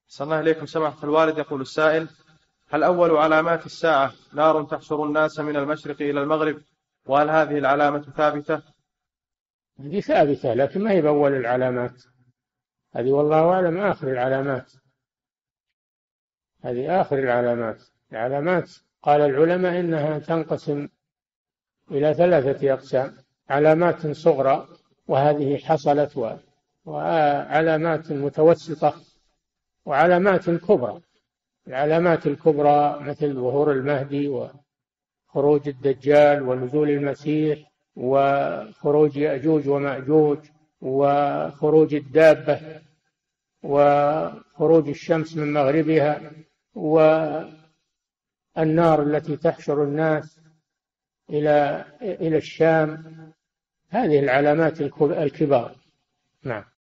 صلى الله عليكم سماحة الوالد. يقول السائل: هل أول علامات الساعة نار تحشر الناس من المشرق إلى المغرب؟ وهل هذه العلامة ثابتة؟ هذه ثابتة لكن ما هي بأول العلامات، هذه والله أعلم آخر العلامات، هذه آخر العلامات. العلامات قال العلماء إنها تنقسم إلى ثلاثة أقسام: علامات صغرى وهذه حصلت، وعلامات متوسطة، وعلامات كبرى. العلامات الكبرى مثل ظهور المهدي وخروج الدجال ونزول المسيح وخروج يأجوج ومأجوج وخروج الدابة وخروج الشمس من مغربها والنار التي تحشر الناس إلى الشام. هذه العلامات الكبار. نعم.